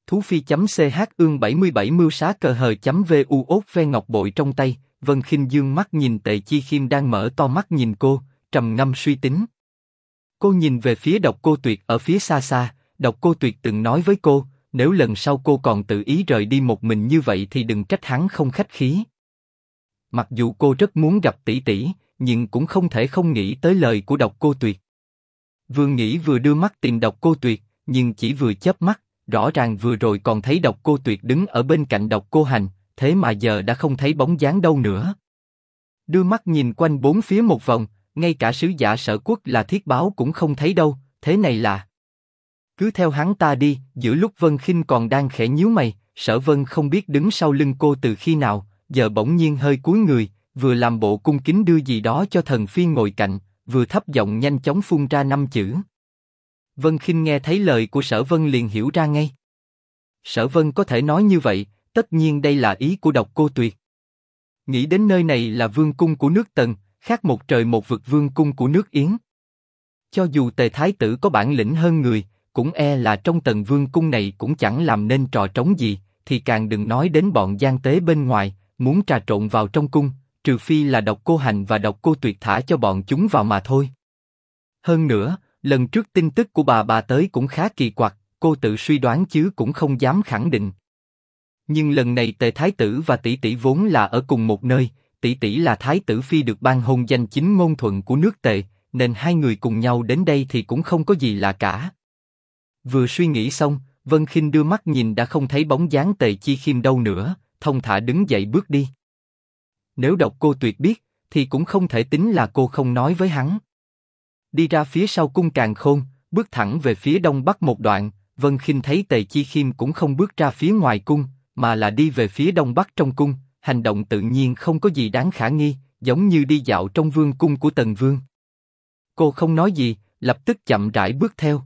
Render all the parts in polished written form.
Thú Phi.ch ương 77 mưu xá cờ hờ.vu ốt ve ngọc bội trong tay, Vân Khinh dương mắt nhìn Tề Chi Khiêm đang mở to mắt nhìn cô, trầm ngâm suy tính. Cô nhìn về phía Độc Cô Tuyệt ở phía xa xa, Độc Cô Tuyệt từng nói với cô, nếu lần sau cô còn tự ý rời đi một mình như vậy thì đừng trách hắn không khách khí. Mặc dù cô rất muốn gặp tỷ tỷ, nhưng cũng không thể không nghĩ tới lời của Độc Cô Tuyệt. Vừa nghĩ vừa đưa mắt tìm Độc Cô Tuyệt, nhưng chỉ vừa chớp mắt, rõ ràng vừa rồi còn thấy Độc Cô Tuyệt đứng ở bên cạnh Độc Cô Hành, thế mà giờ đã không thấy bóng dáng đâu nữa. Đưa mắt nhìn quanh bốn phía một vòng, ngay cả sứ giả Sở Quốc là Thiết Báo cũng không thấy đâu, thế này là... Cứ theo hắn ta đi. Giữa lúc Vân Khinh còn đang khẽ nhíu mày, Sở Vân không biết đứng sau lưng cô từ khi nào, giờ bỗng nhiên hơi cúi người, vừa làm bộ cung kính đưa gì đó cho Thần Phi ngồi cạnh, vừa thấp giọng nhanh chóng phun ra 5 chữ. Vân Khinh nghe thấy lời của Sở Vân liền hiểu ra ngay. Sở Vân có thể nói như vậy, tất nhiên đây là ý của Độc Cô Tuyệt. Nghĩ đến nơi này là vương cung của nước Tần, khác một trời một vực vương cung của nước Yến. Cho dù Tề Thái Tử có bản lĩnh hơn người, cũng e là trong Tần vương cung này cũng chẳng làm nên trò trống gì, thì càng đừng nói đến bọn gian tế bên ngoài, muốn trà trộn vào trong cung, trừ phi là Độc Cô Hành và Độc Cô Tuyệt thả cho bọn chúng vào mà thôi. Hơn nữa, lần trước tin tức của bà tới cũng khá kỳ quặc, cô tự suy đoán chứ cũng không dám khẳng định. Nhưng lần này Tề Thái Tử và tỷ tỷ vốn là ở cùng một nơi, tỷ tỷ là Thái Tử Phi được ban hôn danh chính ngôn thuận của nước Tề, nên hai người cùng nhau đến đây thì cũng không có gì lạ cả. Vừa suy nghĩ xong, Vân Khinh đưa mắt nhìn đã không thấy bóng dáng Tề Chi Khiêm đâu nữa, thong thả đứng dậy bước đi. Nếu Độc Cô Tuyệt biết, thì cũng không thể tính là cô không nói với hắn. Đi ra phía sau cung Càn Khôn, bước thẳng về phía đông bắc một đoạn, Vân Khinh thấy Tề Chi Khiêm cũng không bước ra phía ngoài cung, mà là đi về phía đông bắc trong cung, hành động tự nhiên không có gì đáng khả nghi, giống như đi dạo trong vương cung của Tần Vương. Cô không nói gì, lập tức chậm rãi bước theo.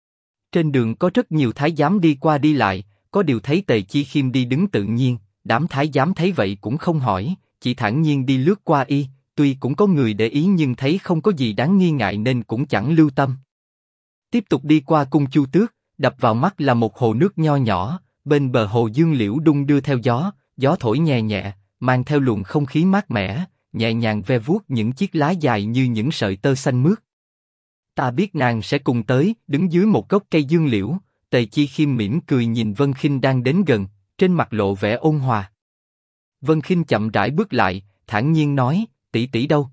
Trên đường có rất nhiều thái giám đi qua đi lại, có điều thấy Tề Chi Khiêm đi đứng tự nhiên, đám thái giám thấy vậy cũng không hỏi, chỉ thản nhiên đi lướt qua y, tuy cũng có người để ý nhưng thấy không có gì đáng nghi ngại nên cũng chẳng lưu tâm. Tiếp tục đi qua cung Chu Tước, đập vào mắt là một hồ nước nho nhỏ, bên bờ hồ dương liễu đung đưa theo gió, gió thổi nhẹ nhẹ, mang theo luồng không khí mát mẻ, nhẹ nhàng ve vuốt những chiếc lá dài như những sợi tơ xanh mướt. Ta biết nàng sẽ cùng tới, đứng dưới một gốc cây dương liễu, Tề Chi Khiêm mỉm cười nhìn Vân Khinh đang đến gần, trên mặt lộ vẻ ôn hòa. Vân Khinh chậm rãi bước lại, thản nhiên nói, tỷ tỷ đâu?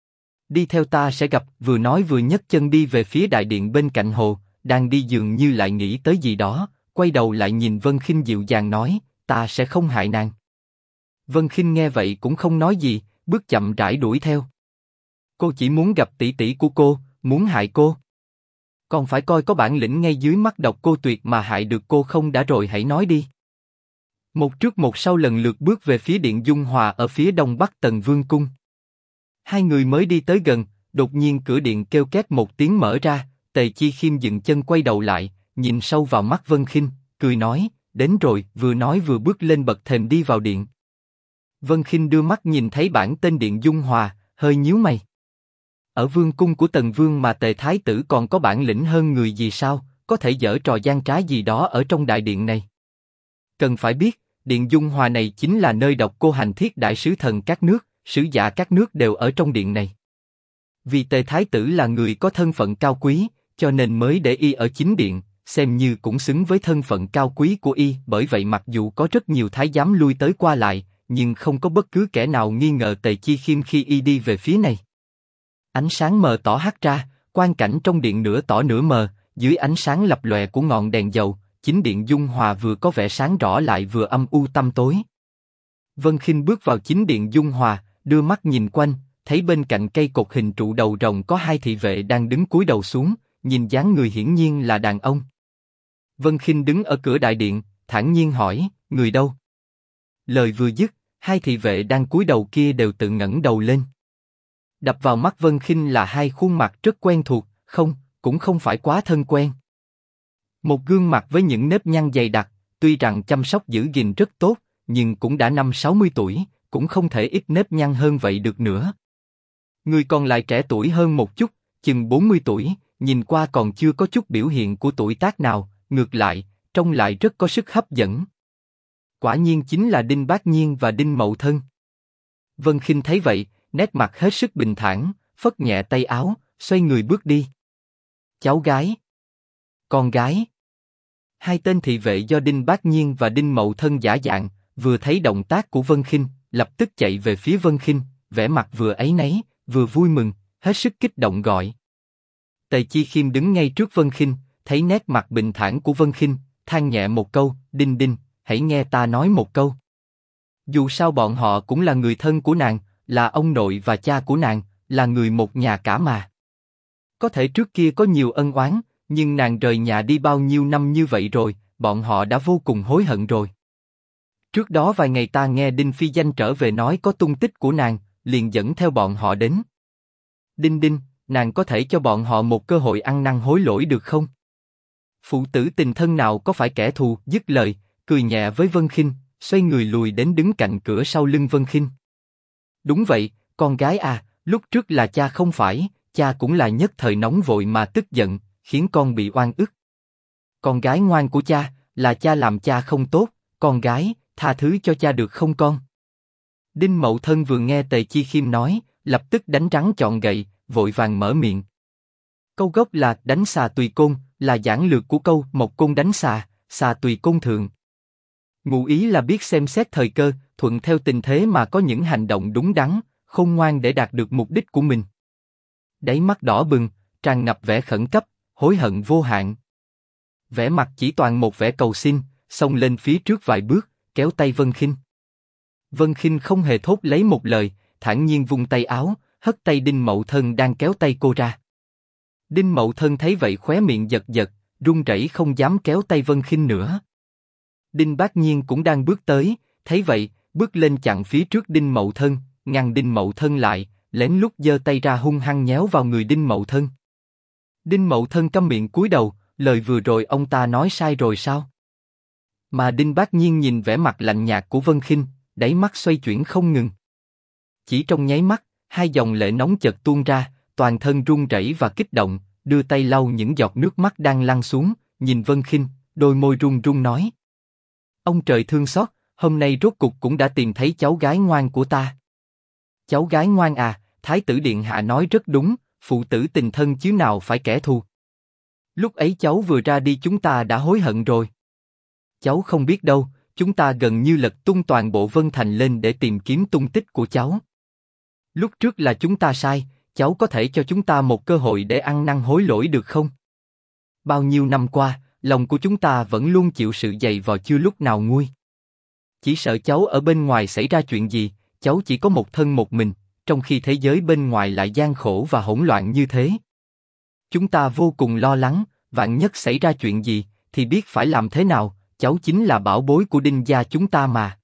Đi theo ta sẽ gặp. Vừa nói vừa nhấc chân đi về phía đại điện bên cạnh hồ, đang đi dường như lại nghĩ tới gì đó, quay đầu lại nhìn Vân Khinh dịu dàng nói, ta sẽ không hại nàng. Vân Khinh nghe vậy cũng không nói gì, bước chậm rãi đuổi theo. Cô chỉ muốn gặp tỷ tỷ của cô, muốn hại cô. Còn phải coi có bản lĩnh ngay dưới mắt Độc Cô Tuyệt mà hại được cô không đã rồi hãy nói đi. Một trước một sau lần lượt bước về phía điện Dung Hòa ở phía đông bắc Tần Vương cung. Hai người mới đi tới gần, đột nhiên cửa điện kêu két một tiếng mở ra, Tề Chi Khiêm dừng chân quay đầu lại, nhìn sâu vào mắt Vân Khinh, cười nói, đến rồi. Vừa nói vừa bước lên bậc thềm đi vào điện. Vân Khinh đưa mắt nhìn thấy bảng tên điện Dung Hòa, hơi nhíu mày. Ở vương cung của Tần Vương mà Tề Thái Tử còn có bản lĩnh hơn người gì sao, có thể giở trò gian trá gì đó ở trong đại điện này. Cần phải biết, điện Dung Hòa này chính là nơi Độc Cô Hành thiết đại sứ thần các nước, sứ giả các nước đều ở trong điện này. Vì Tề Thái Tử là người có thân phận cao quý, cho nên mới để y ở chính điện, xem như cũng xứng với thân phận cao quý của y. Bởi vậy mặc dù có rất nhiều thái giám lui tới qua lại, nhưng không có bất cứ kẻ nào nghi ngờ Tề Chi Khiêm khi y đi về phía này. Ánh sáng mờ tỏ hắt ra, quang cảnh trong điện nửa tỏ nửa mờ, dưới ánh sáng lập lòe của ngọn đèn dầu, chính điện Dung Hòa vừa có vẻ sáng rõ lại vừa âm u tăm tối. Vân Khinh bước vào chính điện Dung Hòa, đưa mắt nhìn quanh, thấy bên cạnh cây cột hình trụ đầu rồng có hai thị vệ đang đứng cúi đầu xuống, nhìn dáng người hiển nhiên là đàn ông. Vân Khinh đứng ở cửa đại điện, thản nhiên hỏi, người đâu? Lời vừa dứt, hai thị vệ đang cúi đầu kia đều tự ngẩng đầu lên. Đập vào mắt Vân Khinh là hai khuôn mặt rất quen thuộc, cũng không phải quá thân quen. Một gương mặt với những nếp nhăn dày đặc, tuy rằng chăm sóc giữ gìn rất tốt, nhưng cũng đã 50-60 tuổi, cũng không thể ít nếp nhăn hơn vậy được nữa. Người còn lại trẻ tuổi hơn một chút, chừng 40 tuổi, nhìn qua còn chưa có chút biểu hiện của tuổi tác nào, ngược lại, trông lại rất có sức hấp dẫn. Quả nhiên chính là Đinh Bác Nhiên và Đinh Mậu Thân. Vân Khinh thấy vậy, nét mặt hết sức bình thản, phất nhẹ tay áo, xoay người bước đi. Cháu gái, con gái. Hai tên thị vệ do Đinh Bác Nhiên và Đinh Mậu Thân giả dạng, vừa thấy động tác của Vân Khinh, lập tức chạy về phía Vân Khinh, vẻ mặt vừa áy náy, vừa vui mừng, hết sức kích động gọi. Tề Chi Khiêm đứng ngay trước Vân Khinh, thấy nét mặt bình thản của Vân Khinh, than nhẹ một câu, Đinh Đinh, hãy nghe ta nói một câu. Dù sao bọn họ cũng là người thân của nàng, là ông nội và cha của nàng, là người một nhà cả mà. Có thể trước kia có nhiều ân oán, nhưng nàng rời nhà đi bao nhiêu năm như vậy rồi, bọn họ đã vô cùng hối hận rồi. Trước đó vài ngày ta nghe Đinh Phi Danh trở về nói có tung tích của nàng, liền dẫn theo bọn họ đến. Đinh Đinh, nàng có thể cho bọn họ một cơ hội ăn năn hối lỗi được không? Phụ tử tình thân nào có phải kẻ thù? Dứt lời, cười nhẹ với Vân Khinh, xoay người lùi đến đứng cạnh cửa sau lưng Vân Khinh. Đúng vậy, con gái à, lúc trước là cha không phải, cha cũng là nhất thời nóng vội mà tức giận, khiến con bị oan ức. Con gái ngoan của cha, là cha làm cha không tốt, con gái, tha thứ cho cha được không con? Đinh Mậu Thân vừa nghe Tề Chi Khiêm nói, lập tức đánh rắn chọn gậy, vội vàng mở miệng. Câu gốc là đánh xà tùy côn, là giản lược của câu một côn đánh xà, xà tùy côn thượng. Ngụ ý là biết xem xét thời cơ, thuận theo tình thế mà có những hành động đúng đắn, khôn ngoan để đạt được mục đích của mình. Đáy mắt đỏ bừng, tràn ngập vẻ khẩn cấp, hối hận vô hạn. Vẻ mặt chỉ toàn một vẻ cầu xin, xông lên phía trước vài bước, kéo tay Vân Khinh. Vân Khinh không hề thốt lấy một lời, thản nhiên vung tay áo, hất tay Đinh Mậu Thân đang kéo tay cô ra. Đinh Mậu Thân thấy vậy khóe miệng giật giật, run rẩy không dám kéo tay Vân Khinh nữa. Đinh Bác Nhiên cũng đang bước tới, thấy vậy, bước lên chặn phía trước Đinh Mậu Thân, ngăn Đinh Mậu Thân lại, lén lút giơ tay ra hung hăng nhéo vào người Đinh Mậu Thân. Đinh Mậu Thân câm miệng cúi đầu, lời vừa rồi ông ta nói sai rồi sao? Mà Đinh Bác Nhiên nhìn vẻ mặt lạnh nhạt của Vân Khinh, đáy mắt xoay chuyển không ngừng. Chỉ trong nháy mắt, hai dòng lệ nóng chợt tuôn ra, toàn thân run rẩy và kích động, đưa tay lau những giọt nước mắt đang lăn xuống, nhìn Vân Khinh, đôi môi run run nói: Ông trời thương xót, hôm nay rốt cục cũng đã tìm thấy cháu gái ngoan của ta. Cháu gái ngoan à, Thái tử điện hạ nói rất đúng, phụ tử tình thân chứ nào phải kẻ thù. Lúc ấy cháu vừa ra đi chúng ta đã hối hận rồi. Cháu không biết đâu, chúng ta gần như lật tung toàn bộ Vân Thành lên để tìm kiếm tung tích của cháu. Lúc trước là chúng ta sai, cháu có thể cho chúng ta một cơ hội để ăn năn hối lỗi được không? Bao nhiêu năm qua, lòng của chúng ta vẫn luôn chịu sự dày vò chưa lúc nào nguôi. Chỉ sợ cháu ở bên ngoài xảy ra chuyện gì, cháu chỉ có một thân một mình, trong khi thế giới bên ngoài lại gian khổ và hỗn loạn như thế. Chúng ta vô cùng lo lắng, vạn nhất xảy ra chuyện gì, thì biết phải làm thế nào, cháu chính là bảo bối của Đinh gia chúng ta mà.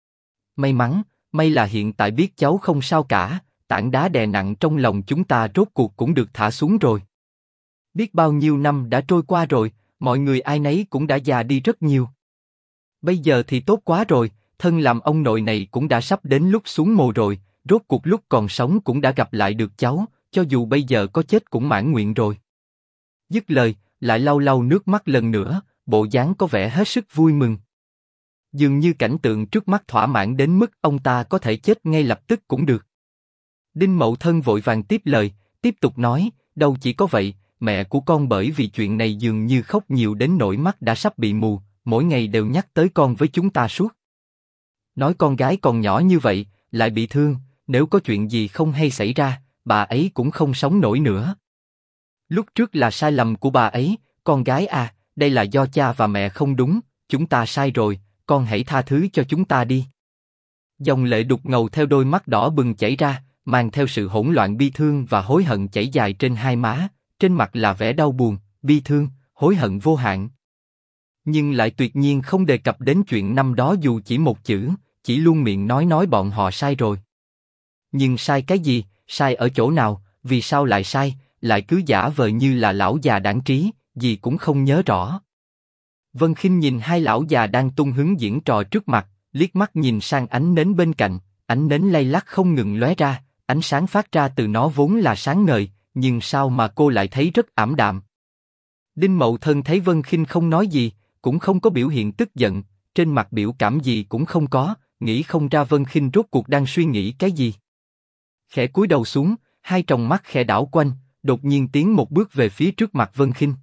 May là hiện tại biết cháu không sao cả, tảng đá đè nặng trong lòng chúng ta rốt cuộc cũng được thả xuống rồi. Biết bao nhiêu năm đã trôi qua rồi, mọi người ai nấy cũng đã già đi rất nhiều. Bây giờ thì tốt quá rồi, thân làm ông nội này cũng đã sắp đến lúc xuống mồ rồi, rốt cuộc lúc còn sống cũng đã gặp lại được cháu, cho dù bây giờ có chết cũng mãn nguyện rồi. Dứt lời, lại lau lau nước mắt lần nữa, bộ dáng có vẻ hết sức vui mừng. Dường như cảnh tượng trước mắt thỏa mãn đến mức ông ta có thể chết ngay lập tức cũng được. Đinh Mậu Thân vội vàng tiếp lời, tiếp tục nói, đâu chỉ có vậy, mẹ của con bởi vì chuyện này dường như khóc nhiều đến nỗi mắt đã sắp bị mù, mỗi ngày đều nhắc tới con với chúng ta suốt. Nói con gái còn nhỏ như vậy, lại bị thương, nếu có chuyện gì không hay xảy ra, bà ấy cũng không sống nổi nữa. Lúc trước là sai lầm của bà ấy, con gái à, đây là do cha và mẹ không đúng, chúng ta sai rồi, con hãy tha thứ cho chúng ta đi. Dòng lệ đục ngầu theo đôi mắt đỏ bừng chảy ra, mang theo sự hỗn loạn bi thương và hối hận chảy dài trên hai má, trên mặt là vẻ đau buồn, bi thương, hối hận vô hạn. Nhưng lại tuyệt nhiên không đề cập đến chuyện năm đó dù chỉ một chữ, chỉ luôn miệng nói bọn họ sai rồi. Nhưng sai cái gì, sai ở chỗ nào, vì sao lại sai, lại cứ giả vờ như là lão già đãng trí, gì cũng không nhớ rõ. Vân Khinh nhìn hai lão già đang tung hứng diễn trò trước mặt, liếc mắt nhìn sang ánh nến bên cạnh, ánh nến lay lắc không ngừng lóe ra, ánh sáng phát ra từ nó vốn là sáng ngời, nhưng sao mà cô lại thấy rất ảm đạm. Đinh Mậu Thân thấy Vân Khinh không nói gì, cũng không có biểu hiện tức giận, trên mặt biểu cảm gì cũng không có, nghĩ không ra Vân Khinh rốt cuộc đang suy nghĩ cái gì. Khẽ cúi đầu xuống, hai tròng mắt khẽ đảo quanh, đột nhiên tiến một bước về phía trước mặt Vân Khinh.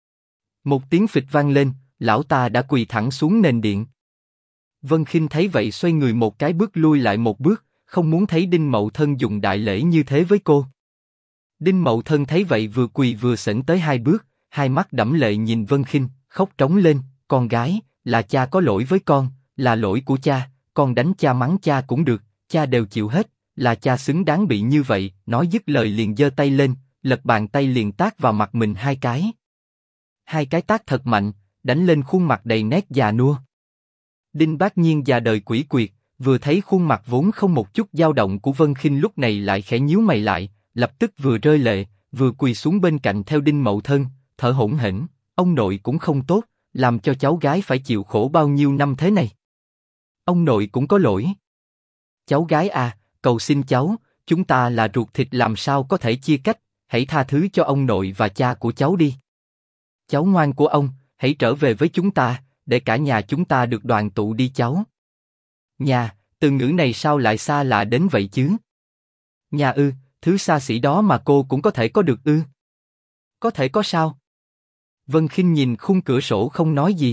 Một tiếng phịch vang lên, lão ta đã quỳ thẳng xuống nền điện. Vân Khinh thấy vậy xoay người một cái bước lui lại một bước, không muốn thấy Đinh Mậu Thân dùng đại lễ như thế với cô. Đinh Mậu Thân thấy vậy vừa quỳ vừa sững tới hai bước, hai mắt đẫm lệ nhìn Vân Khinh, khóc trống lên, con gái, là cha có lỗi với con, là lỗi của cha, con đánh cha mắng cha cũng được, cha đều chịu hết, là cha xứng đáng bị như vậy. Nói dứt lời liền giơ tay lên, lật bàn tay liền tát vào mặt mình hai cái. Hai cái tát thật mạnh, đánh lên khuôn mặt đầy nét già nua. Đinh Bác Nhiên già đời quỷ quyệt, vừa thấy khuôn mặt vốn không một chút dao động của Vân Khinh lúc này lại khẽ nhíu mày lại, lập tức vừa rơi lệ, vừa quỳ xuống bên cạnh theo Đinh Mậu Thân, thở hổn hển, ông nội cũng không tốt, làm cho cháu gái phải chịu khổ bao nhiêu năm thế này. Ông nội cũng có lỗi. Cháu gái à, cầu xin cháu, chúng ta là ruột thịt làm sao có thể chia cách, hãy tha thứ cho ông nội và cha của cháu đi. Cháu ngoan của ông, hãy trở về với chúng ta, để cả nhà chúng ta được đoàn tụ đi cháu. Nhà, từ ngữ này sao lại xa lạ đến vậy chứ? Nhà ư, thứ xa xỉ đó mà cô cũng có thể có được ư? Có thể có sao? Vân Khinh nhìn khung cửa sổ không nói gì.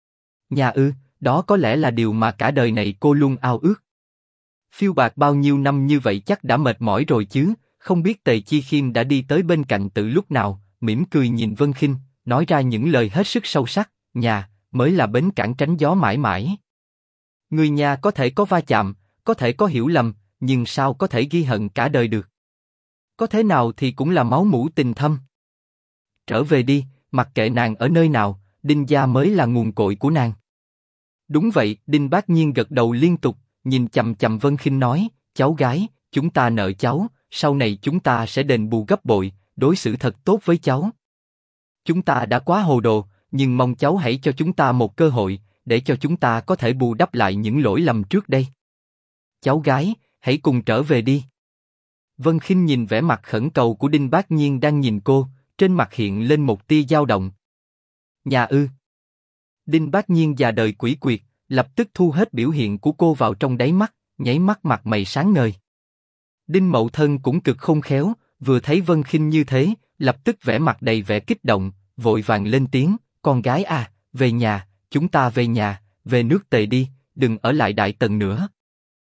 Nhà ư, đó có lẽ là điều mà cả đời này cô luôn ao ước. Phiêu bạt bao nhiêu năm như vậy chắc đã mệt mỏi rồi chứ, không biết Tề Chi Khiêm đã đi tới bên cạnh từ lúc nào, mỉm cười nhìn Vân Khinh, nói ra những lời hết sức sâu sắc, nhà, mới là bến cảng tránh gió mãi mãi. Người nhà có thể có va chạm, có thể có hiểu lầm, nhưng sao có thể ghi hận cả đời được? Có thế nào thì cũng là máu mủ tình thâm. Trở về đi, mặc kệ nàng ở nơi nào, Đinh gia mới là nguồn cội của nàng. Đúng vậy, Đinh Bác Nhiên gật đầu liên tục, nhìn chằm chằm Vân Khinh nói, cháu gái, chúng ta nợ cháu, sau này chúng ta sẽ đền bù gấp bội, đối xử thật tốt với cháu. Chúng ta đã quá hồ đồ, nhưng mong cháu hãy cho chúng ta một cơ hội, để cho chúng ta có thể bù đắp lại những lỗi lầm trước đây. Cháu gái, hãy cùng trở về đi. Vân Khinh nhìn vẻ mặt khẩn cầu của Đinh Bác Nhiên đang nhìn cô, trên mặt hiện lên một tia dao động. Nhà ư? Đinh Bác Nhiên già đời quỷ quyệt, lập tức thu hết biểu hiện của cô vào trong đáy mắt, nháy mắt mặt mày sáng ngời. Đinh Mậu Thân cũng cực khôn khéo, vừa thấy Vân Khinh như thế, lập tức vẻ mặt đầy vẻ kích động, vội vàng lên tiếng, con gái à, về nhà, chúng ta về nhà, về nước Tề đi, đừng ở lại Đại Tần nữa.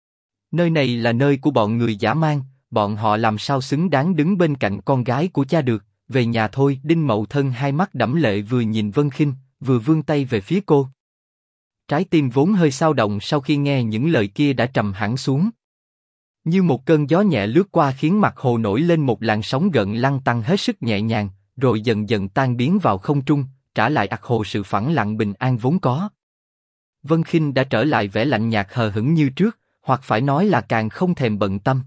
Nơi này là nơi của bọn người dã man, bọn họ làm sao xứng đáng đứng bên cạnh con gái của cha được, về nhà thôi. Đinh Mậu Thân hai mắt đẫm lệ vừa nhìn Vân Khinh, vừa vươn tay về phía cô. Trái tim vốn hơi xao động sau khi nghe những lời kia đã trầm hẳn xuống. Như một cơn gió nhẹ lướt qua khiến mặt hồ nổi lên một làn sóng gợn lăn tăn hết sức nhẹ nhàng, rồi dần dần tan biến vào không trung, trả lại ắt hồ sự phẳng lặng bình an vốn có. Vân Khinh đã trở lại vẻ lạnh nhạt hờ hững như trước, hoặc phải nói là càng không thèm bận tâm.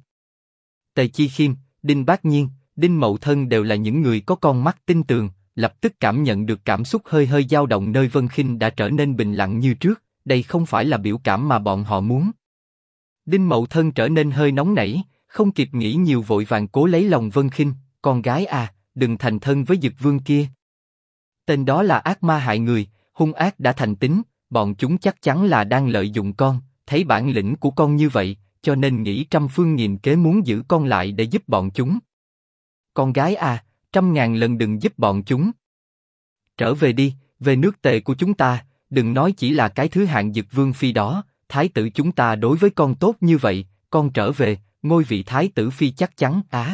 Tề Chi Khiêm, Đinh Bác Nhiên, Đinh Mậu Thân đều là những người có con mắt tinh tường, lập tức cảm nhận được cảm xúc hơi hơi dao động nơi Vân Khinh đã trở nên bình lặng như trước. Đây không phải là biểu cảm mà bọn họ muốn. Đinh Mậu Thân trở nên hơi nóng nảy, không kịp nghĩ nhiều vội vàng cố lấy lòng Vân Khinh, con gái à, đừng thành thân với Dực Vương kia. Tên đó là ác ma hại người, hung ác đã thành tính, bọn chúng chắc chắn là đang lợi dụng con, thấy bản lĩnh của con như vậy, cho nên nghĩ trăm phương nghìn kế muốn giữ con lại để giúp bọn chúng. Con gái à, 100.000 lần đừng giúp bọn chúng. Trở về đi, về nước Tề của chúng ta, đừng nói chỉ là cái thứ hạng Dực Vương phi đó, thái tử chúng ta đối với con tốt như vậy, con trở về, ngôi vị thái tử phi chắc chắn á.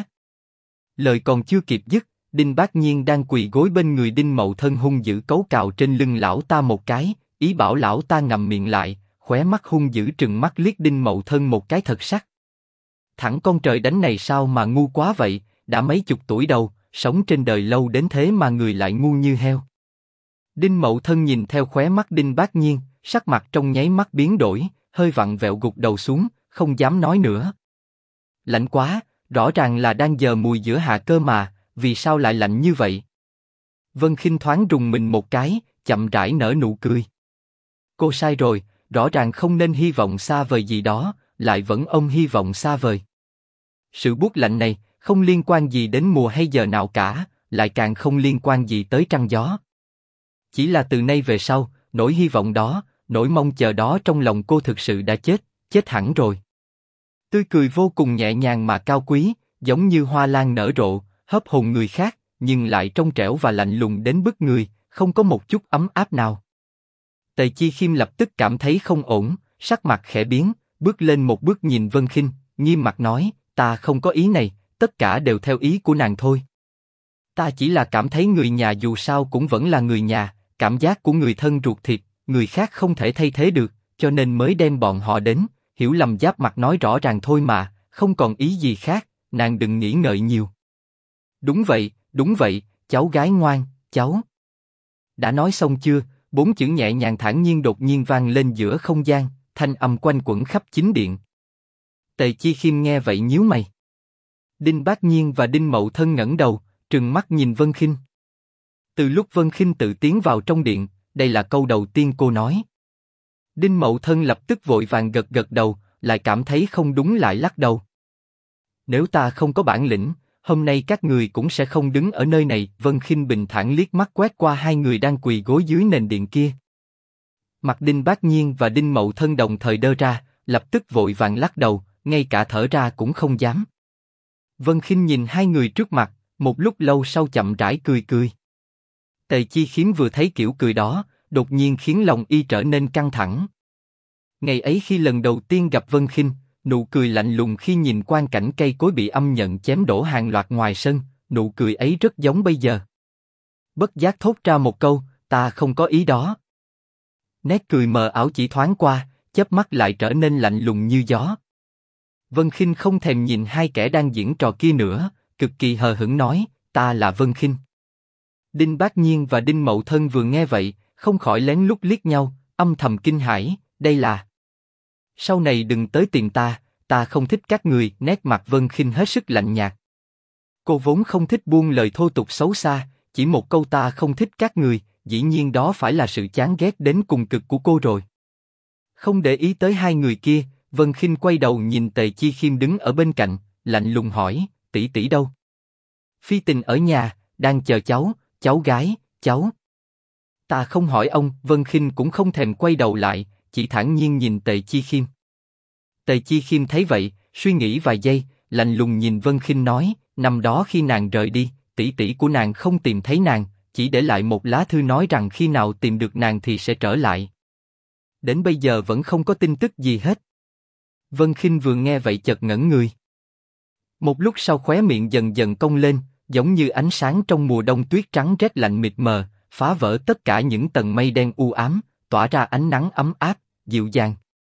Lời còn chưa kịp dứt, Đinh Bác Nhiên đang quỳ gối bên người Đinh Mậu Thân hung dữ cấu cào trên lưng lão ta một cái, ý bảo lão ta ngậm miệng lại, khóe mắt hung dữ trừng mắt liếc Đinh Mậu Thân một cái thật sắc. Thẳng con trời đánh này sao mà ngu quá vậy, đã mấy chục tuổi đầu, sống trên đời lâu đến thế mà người lại ngu như heo. Đinh Mậu Thân nhìn theo khóe mắt Đinh Bác Nhiên, sắc mặt trong nháy mắt biến đổi, hơi vặn vẹo gục đầu xuống, không dám nói nữa. Lạnh quá, rõ ràng là đang giờ mùi giữa hạ cơ mà, vì sao lại lạnh như vậy? Vân Khinh thoáng rùng mình một cái, chậm rãi nở nụ cười. Cô sai rồi, rõ ràng không nên hy vọng xa vời gì đó, lại vẫn ôm hy vọng xa vời. Sự buốt lạnh này không liên quan gì đến mùa hay giờ nào cả, lại càng không liên quan gì tới trăng gió. Chỉ là từ nay về sau, nỗi hy vọng đó, nỗi mong chờ đó trong lòng cô thực sự đã chết, chết hẳn rồi. Tươi cười vô cùng nhẹ nhàng mà cao quý, giống như hoa lan nở rộ, hớp hồn người khác, nhưng lại trong trẻo và lạnh lùng đến bức người, không có một chút ấm áp nào. Tề Chi Khiêm lập tức cảm thấy không ổn, sắc mặt khẽ biến, bước lên một bước nhìn Vân Khinh, nghiêm mặt nói, ta không có ý này, tất cả đều theo ý của nàng thôi. Ta chỉ là cảm thấy người nhà dù sao cũng vẫn là người nhà, cảm giác của người thân ruột thịt, người khác không thể thay thế được, cho nên mới đem bọn họ đến, hiểu lầm giáp mặt nói rõ ràng thôi mà, không còn ý gì khác, nàng đừng nghĩ ngợi nhiều. Đúng vậy, cháu gái ngoan, cháu. Đã nói xong chưa? 4 chữ nhẹ nhàng thản nhiên đột nhiên vang lên giữa không gian, thanh âm quanh quẩn khắp chính điện. Tề Chi Khiêm nghe vậy nhíu mày. Đinh Bác Nhiên và Đinh Mậu Thân ngẩng đầu, trừng mắt nhìn Vân Khinh. Từ lúc Vân Khinh tự tiến vào trong điện, đây là câu đầu tiên cô nói. Đinh Mậu Thân lập tức vội vàng gật gật đầu, lại cảm thấy không đúng lại lắc đầu. Nếu ta không có bản lĩnh, hôm nay các người cũng sẽ không đứng ở nơi này. Vân Khinh bình thản liếc mắt quét qua hai người đang quỳ gối dưới nền điện kia. Mặt Đinh Bác Nhiên và Đinh Mậu Thân đồng thời đơ ra, lập tức vội vàng lắc đầu, ngay cả thở ra cũng không dám. Vân Khinh nhìn hai người trước mặt, một lúc lâu sau chậm rãi cười cười. Tề Chi Khiêm vừa thấy kiểu cười đó, đột nhiên khiến lòng y trở nên căng thẳng. Ngày ấy khi lần đầu tiên gặp Vân Khinh, nụ cười lạnh lùng khi nhìn quang cảnh cây cối bị âm nhận chém đổ hàng loạt ngoài sân, nụ cười ấy rất giống bây giờ. Bất giác thốt ra một câu, ta không có ý đó. Nét cười mờ ảo chỉ thoáng qua, chớp mắt lại trở nên lạnh lùng như gió. Vân Khinh không thèm nhìn hai kẻ đang diễn trò kia nữa, cực kỳ hờ hững nói, ta là Vân Khinh. Đinh Bác Nhiên và Đinh Mậu Thân vừa nghe vậy, không khỏi lén lút liếc nhau, âm thầm kinh hãi, đây là. Sau này đừng tới tìm ta không thích các người. Nét mặt Vân Khinh hết sức lạnh nhạt. Cô vốn không thích buông lời thô tục xấu xa, chỉ một câu ta không thích các người, dĩ nhiên đó phải là sự chán ghét đến cùng cực của cô rồi. Không để ý tới hai người kia, Vân Khinh quay đầu nhìn Tề Chi Khiêm đứng ở bên cạnh, lạnh lùng hỏi, tỷ tỷ đâu? Phi Tình ở nhà, đang chờ cháu, cháu gái, cháu. Ta không hỏi ông. Vân Khinh cũng không thèm quay đầu lại, chỉ thản nhiên nhìn Tề Chi Khiêm. Tề Chi Khiêm thấy vậy, suy nghĩ vài giây, lạnh lùng nhìn Vân Khinh nói, năm đó khi nàng rời đi, tỷ tỷ của nàng không tìm thấy nàng, chỉ để lại một lá thư nói rằng khi nào tìm được nàng thì sẽ trở lại. Đến bây giờ vẫn không có tin tức gì hết. Vân Khinh vừa nghe vậy chợt ngẩn người. Một lúc sau khóe miệng dần dần cong lên, giống như ánh sáng trong mùa đông tuyết trắng rét lạnh mịt mờ, phá vỡ tất cả những tầng mây đen u ám, tỏa ra ánh nắng ấm áp, dịu dàng.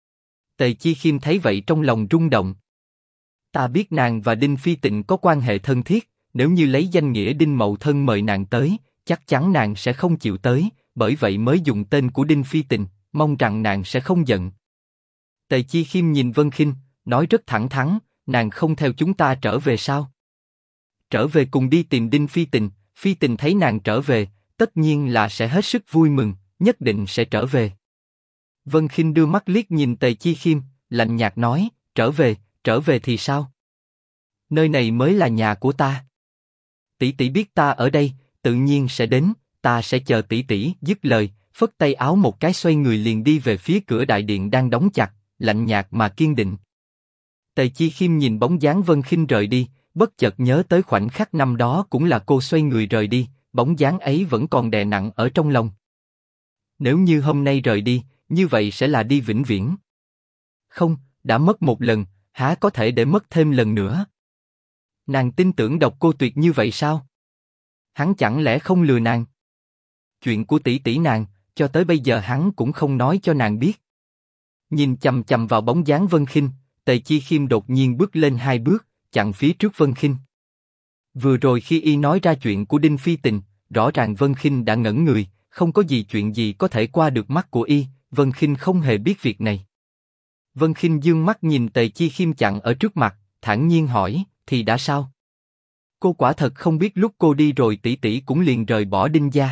Tề Chi Khiêm thấy vậy trong lòng rung động. Ta biết nàng và Đinh Phi Tịnh có quan hệ thân thiết, nếu như lấy danh nghĩa Đinh Mậu Thân mời nàng tới, chắc chắn nàng sẽ không chịu tới, bởi vậy mới dùng tên của Đinh Phi Tịnh, mong rằng nàng sẽ không giận. Tề Chi Khiêm nhìn Vân Khinh, nói rất thẳng thắn, nàng không theo chúng ta trở về sao? Trở về cùng đi tìm Đinh Phi Tịnh. Phi Tịnh thấy nàng trở về, tất nhiên là sẽ hết sức vui mừng, nhất định sẽ trở về. Vân Khinh đưa mắt liếc nhìn Tề Chi Khiêm, lạnh nhạt nói, trở về thì sao? Nơi này mới là nhà của ta. Tỷ tỷ biết ta ở đây, tự nhiên sẽ đến, ta sẽ chờ tỷ tỷ. Dứt lời, phất tay áo một cái xoay người liền đi về phía cửa đại điện đang đóng chặt, lạnh nhạt mà kiên định. Tề Chi Khiêm nhìn bóng dáng Vân Khinh rời đi, bất chợt nhớ tới khoảnh khắc năm đó cũng là cô xoay người rời đi, bóng dáng ấy vẫn còn đè nặng ở trong lòng. Nếu như hôm nay rời đi, như vậy sẽ là đi vĩnh viễn. Không, đã mất một lần, há có thể để mất thêm lần nữa? Nàng tin tưởng độc cô Tuyệt như vậy sao? Hắn chẳng lẽ không lừa nàng? Chuyện của tỷ tỷ nàng, cho tới bây giờ hắn cũng không nói cho nàng biết. Nhìn chằm chằm vào bóng dáng Vân Khinh, Tề Chi Khiêm đột nhiên bước lên 2 bước, chặn phía trước Vân Khinh. Vừa rồi khi y nói ra chuyện của Đinh Phi Tịnh, rõ ràng Vân Khinh đã ngẩn người, không có chuyện gì có thể qua được mắt của y. Vân Khinh không hề biết việc này. Vân Khinh dương mắt nhìn Tề Chi Khiêm chặn ở trước mặt, thản nhiên hỏi, thì đã sao? Cô quả thật không biết lúc cô đi rồi tỷ tỷ cũng liền rời bỏ Đinh gia.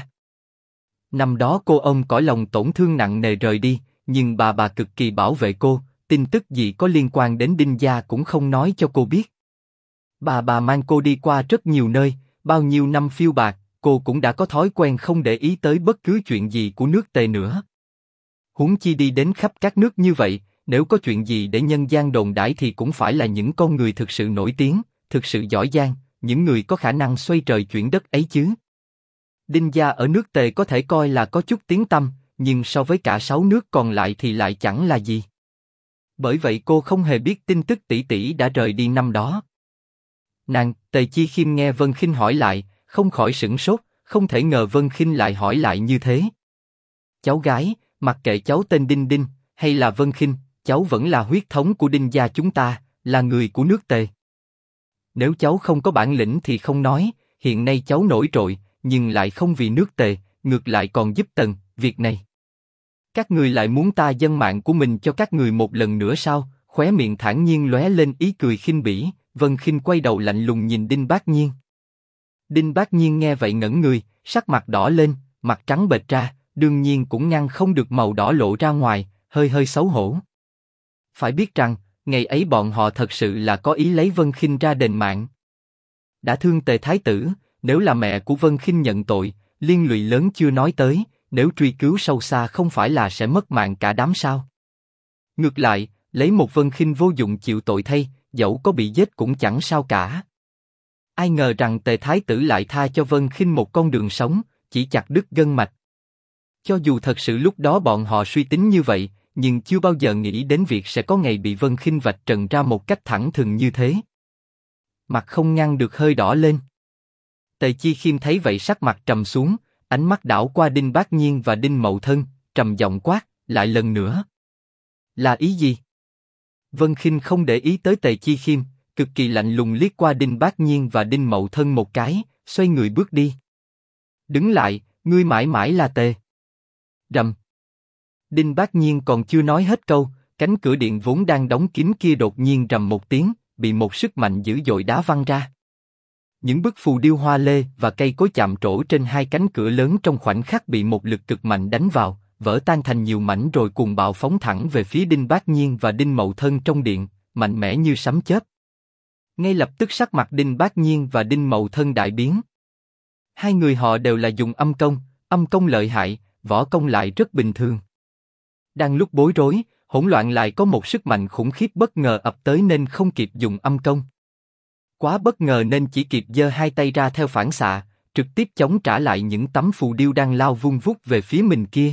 Năm đó cô ôm cõi lòng tổn thương nặng nề rời đi, nhưng bà cực kỳ bảo vệ cô, tin tức gì có liên quan đến Đinh gia cũng không nói cho cô biết. Bà mang cô đi qua rất nhiều nơi, bao nhiêu năm phiêu bạt, cô cũng đã có thói quen không để ý tới bất cứ chuyện gì của nước Tề nữa. Huống chi đi đến khắp các nước như vậy, nếu có chuyện gì để nhân gian đồn đãi thì cũng phải là những con người thực sự nổi tiếng, thực sự giỏi giang, những người có khả năng xoay trời chuyển đất ấy chứ. Đinh gia ở nước Tề có thể coi là có chút tiếng tăm, nhưng so với cả 6 nước còn lại thì lại chẳng là gì. Bởi vậy cô không hề biết tin tức tỷ tỷ đã rời đi năm đó. Nàng, Tề Chi Khiêm nghe Vân Khinh hỏi lại, không khỏi sửng sốt, không thể ngờ Vân Khinh lại hỏi lại như thế. Cháu gái, mặc kệ cháu tên Đinh Đinh, hay là Vân Khinh, cháu vẫn là huyết thống của Đinh gia chúng ta, là người của nước Tề. Nếu cháu không có bản lĩnh thì không nói, hiện nay cháu nổi trội, nhưng lại không vì nước Tề, ngược lại còn giúp Tần, việc này. Các người lại muốn ta dâng mạng của mình cho các người một lần nữa sao? Khóe miệng thản nhiên lóe lên ý cười khinh bỉ, Vân Khinh quay đầu lạnh lùng nhìn Đinh Bác Nhiên. Đinh Bác Nhiên nghe vậy ngẩn người, sắc mặt đỏ lên, mặt trắng bệch ra, đương nhiên cũng ngăn không được màu đỏ lộ ra ngoài, hơi hơi xấu hổ. Phải biết rằng, ngày ấy bọn họ thật sự là có ý lấy Vân Khinh ra đền mạng. Đã thương Tề Thái tử, nếu là mẹ của Vân Khinh nhận tội, liên lụy lớn chưa nói tới, nếu truy cứu sâu xa không phải là sẽ mất mạng cả đám sao? Ngược lại, lấy một Vân Khinh vô dụng chịu tội thay, dẫu có bị giết cũng chẳng sao cả. Ai ngờ rằng Tề Thái tử lại tha cho Vân Khinh một con đường sống, chỉ chặt đứt gân mạch. Cho dù thật sự lúc đó bọn họ suy tính như vậy, nhưng chưa bao giờ nghĩ đến việc sẽ có ngày bị Vân Khinh vạch trần ra một cách thẳng thừng như thế. Mặt không ngăn được hơi đỏ lên. Tề Chi Khiêm thấy vậy sắc mặt trầm xuống, ánh mắt đảo qua Đinh Bác Nhiên và Đinh Mậu Thân, trầm giọng quát, lại lần nữa. Là ý gì? Vân Khinh không để ý tới Tề Chi Khiêm, cực kỳ lạnh lùng liếc qua Đinh Bác Nhiên và Đinh Mậu Thân một cái, xoay người bước đi. Đứng lại, ngươi mãi mãi là Tề. Rầm. Đinh Bác Nhiên còn chưa nói hết câu, cánh cửa điện vốn đang đóng kín kia đột nhiên rầm một tiếng, bị một sức mạnh dữ dội đá văng ra. Những bức phù điêu hoa lê và cây cối chạm trổ trên hai cánh cửa lớn trong khoảnh khắc bị một lực cực mạnh đánh vào, vỡ tan thành nhiều mảnh rồi cùng bạo phóng thẳng về phía Đinh Bác Nhiên và Đinh Mậu Thân trong điện, mạnh mẽ như sấm chớp. Ngay lập tức sắc mặt Đinh Bác Nhiên và Đinh Mậu Thân đại biến. Hai người họ đều là dùng âm công lợi hại, võ công lại rất bình thường. Đang lúc bối rối, hỗn loạn lại có một sức mạnh khủng khiếp bất ngờ ập tới nên không kịp dùng âm công. Quá bất ngờ nên chỉ kịp giơ hai tay ra theo phản xạ, trực tiếp chống trả lại những tấm phù điêu đang lao vun vút về phía mình kia.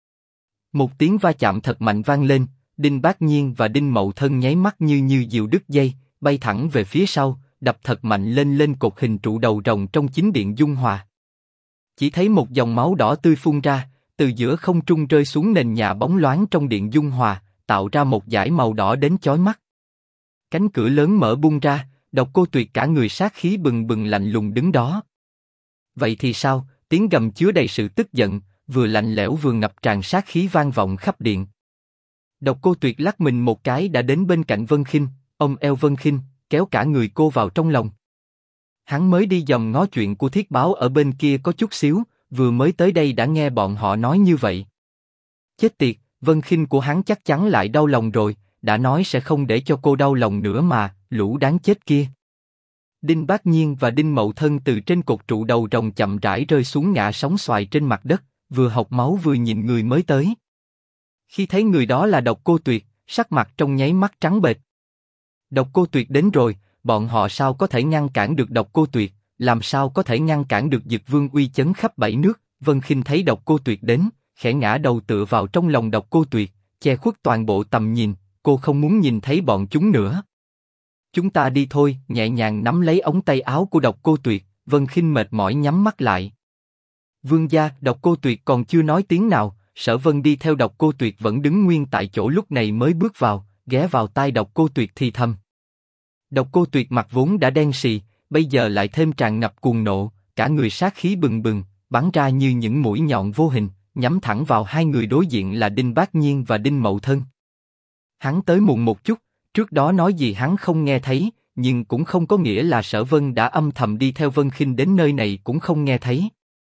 Một tiếng va chạm thật mạnh vang lên, Đinh Bác Nhiên và Đinh Mậu Thân nháy mắt như diều đứt dây, bay thẳng về phía sau, đập thật mạnh lên cột hình trụ đầu rồng trong chính điện dung hòa. Chỉ thấy một dòng máu đỏ tươi phun ra, từ giữa không trung rơi xuống nền nhà bóng loáng trong điện dung hòa, tạo ra một dải màu đỏ đến chói mắt. Cánh cửa lớn mở bung ra, Độc Cô Tuyệt cả người sát khí bừng bừng lạnh lùng đứng đó. Vậy thì sao? Tiếng gầm chứa đầy sự tức giận, vừa lạnh lẽo vừa ngập tràn sát khí vang vọng khắp điện. Độc Cô Tuyệt lắc mình một cái đã đến bên cạnh Vân Khinh, ôm eo Vân Khinh, kéo cả người cô vào trong lòng. Hắn mới đi dòm ngó chuyện của Thiết Báo ở bên kia có chút xíu, vừa mới tới đây đã nghe bọn họ nói như vậy. Chết tiệt, Vân Khinh của hắn chắc chắn lại đau lòng rồi, đã nói sẽ không để cho cô đau lòng nữa mà, lũ đáng chết kia. Đinh Bác Nhiên và Đinh Mậu Thân từ trên cột trụ đầu rồng chậm rãi rơi xuống ngã sóng xoài trên mặt đất, vừa hộc máu vừa nhìn người mới tới. Khi thấy người đó là Độc Cô Tuyệt, sắc mặt trong nháy mắt trắng bệch. Độc Cô Tuyệt đến rồi, bọn họ sao có thể ngăn cản được Độc Cô Tuyệt, làm sao có thể ngăn cản được Dực Vương uy chấn khắp bảy nước. Vân Khinh thấy Độc Cô Tuyệt đến, khẽ ngã đầu tựa vào trong lòng Độc Cô Tuyệt, che khuất toàn bộ tầm nhìn, cô không muốn nhìn thấy bọn chúng nữa. Chúng ta đi thôi, nhẹ nhàng nắm lấy ống tay áo của Độc Cô Tuyệt, Vân Khinh mệt mỏi nhắm mắt lại. Vương gia, Độc Cô Tuyệt còn chưa nói tiếng nào, Sở Vân đi theo Độc Cô Tuyệt vẫn đứng nguyên tại chỗ lúc này mới bước vào, ghé vào tai Độc Cô Tuyệt thì thầm. Độc Cô Tuyệt mặt vốn đã đen sì, bây giờ lại thêm tràn ngập cuồng nộ, cả người sát khí bừng bừng, bắn ra như những mũi nhọn vô hình, nhắm thẳng vào hai người đối diện là Đinh Bác Nhiên và Đinh Mậu Thân. Hắn tới muộn một chút, trước đó nói gì hắn không nghe thấy, nhưng cũng không có nghĩa là Sở Vân đã âm thầm đi theo Vân Khinh đến nơi này cũng không nghe thấy.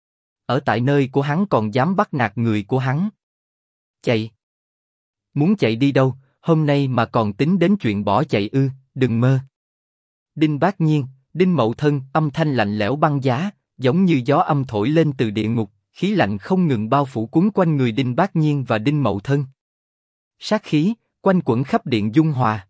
Ở tại nơi của hắn còn dám bắt nạt người của hắn. Chạy? Muốn chạy đi đâu, hôm nay mà còn tính đến chuyện bỏ chạy ư, đừng mơ. Đinh Bác Nhiên, Đinh Mậu Thân, âm thanh lạnh lẽo băng giá, giống như gió âm thổi lên từ địa ngục, khí lạnh không ngừng bao phủ cuốn quanh người Đinh Bác Nhiên và Đinh Mậu Thân. Sát khí quanh quẩn khắp Điện Dung Hòa.